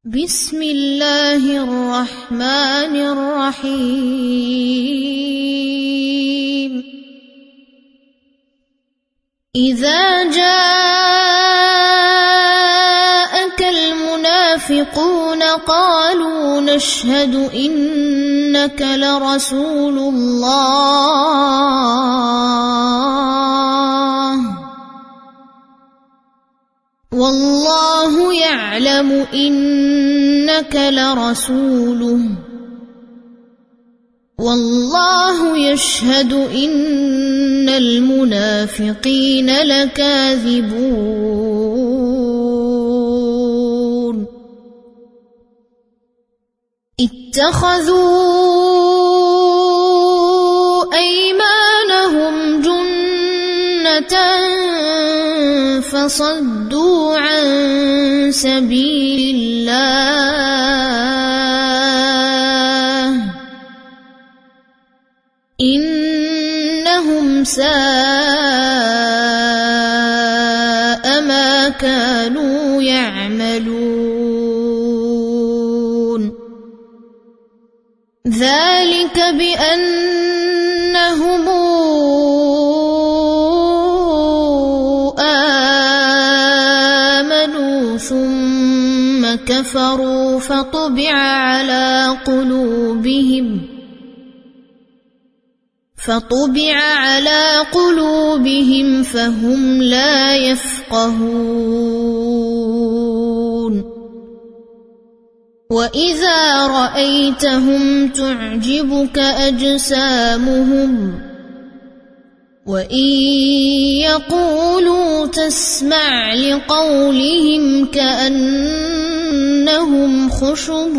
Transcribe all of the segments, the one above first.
بسم الله الرحمن الرحيم إذا جاءك المنافقون قالوا نشهد إنك لرسول الله والله يعلم إنك لرسوله والله يشهد إن المنافقين لكاذبون اتخذوا أيمانهم جنة فصدوا عن سبيل الله إنهم ساء ما كانوا يعملون ذلك بأنهم ثم كفروا فطبع على قلوبهم فهم لا يفقهون وإذا رأيتهم تعجبك أجسامهم وإن يقولوا تسمع لقولهم كأنهم خشب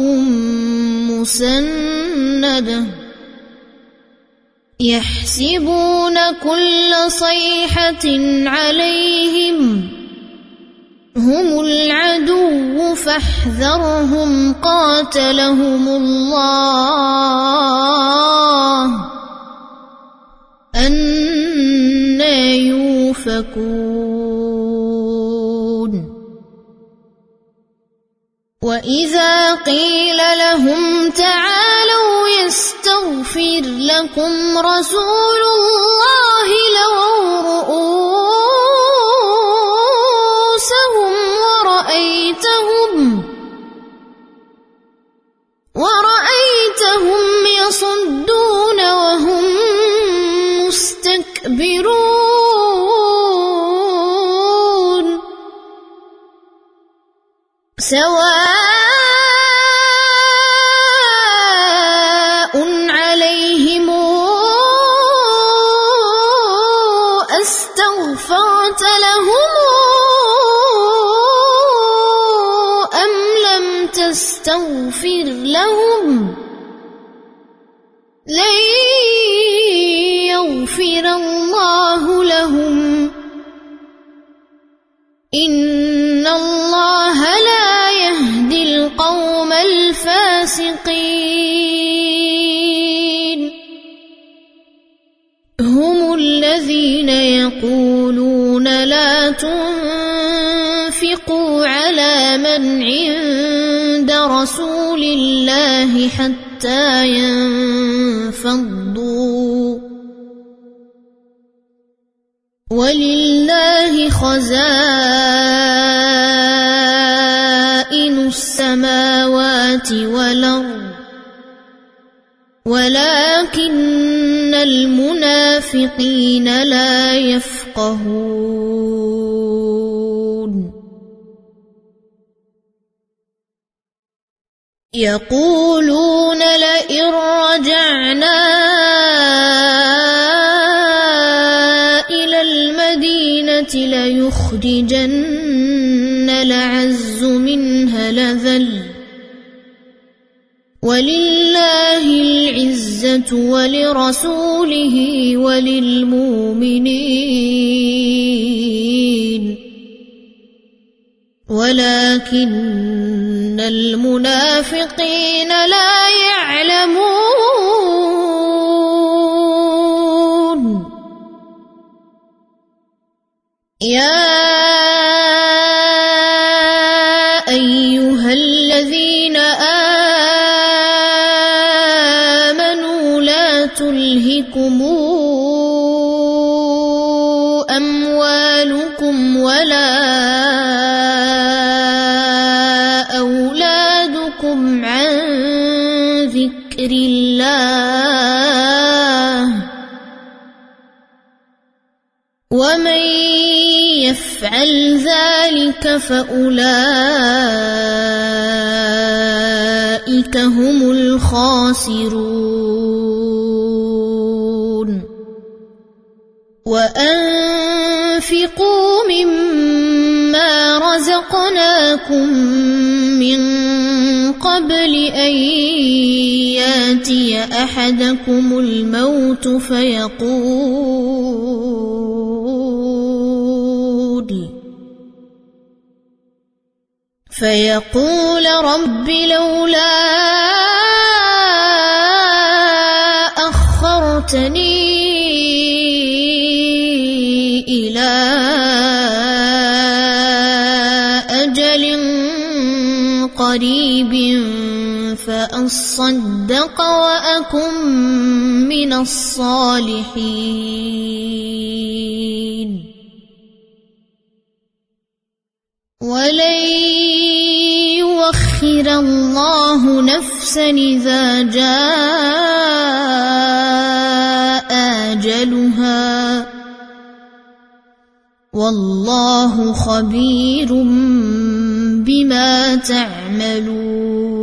مسندة يحسبون كل صيحة عليهم هم العدو فاحذرهم قاتلهم الله أنى يؤفكون وإذا قيل لهم تعالوا يستغفر لكم رسول الله لووا رؤوسهم ورأيتهم يصدون وهم مستكبرون سواء عليهم أستغفرت لهم أم لم تستغفر لهم لن يغفر الله لهم إن الله لا يهدي القوم الفاسقين هم الذين يقولون لا تنفقوا على من عند رسول الله حتى ينفضوا ولله خزائن السماوات والأرض ولكن المنافقين لا يفقهون يقولون لئن رجعنا إلى المدينة ليخرجن الأعز منها الأذل ولله العزة ولرسوله وللمؤمنين ولكن المنافقين لا يعلمون يا أيها أيها الذين آمنوا لا تلهكم أموالكم ولا أولادكم عن ذكر الله ومن يفعل ذلك فأولئك هم الخاسرون وأنفقوا مما رزقناكم من قبل أن ياتي أحدكم الموت فيقول رب لولا أخرتني إلى أجل قريب فأصدق وأكن من الصالحين ولن يؤخر الله نفسا إذا جاء أجلها والله خبير بما تعملون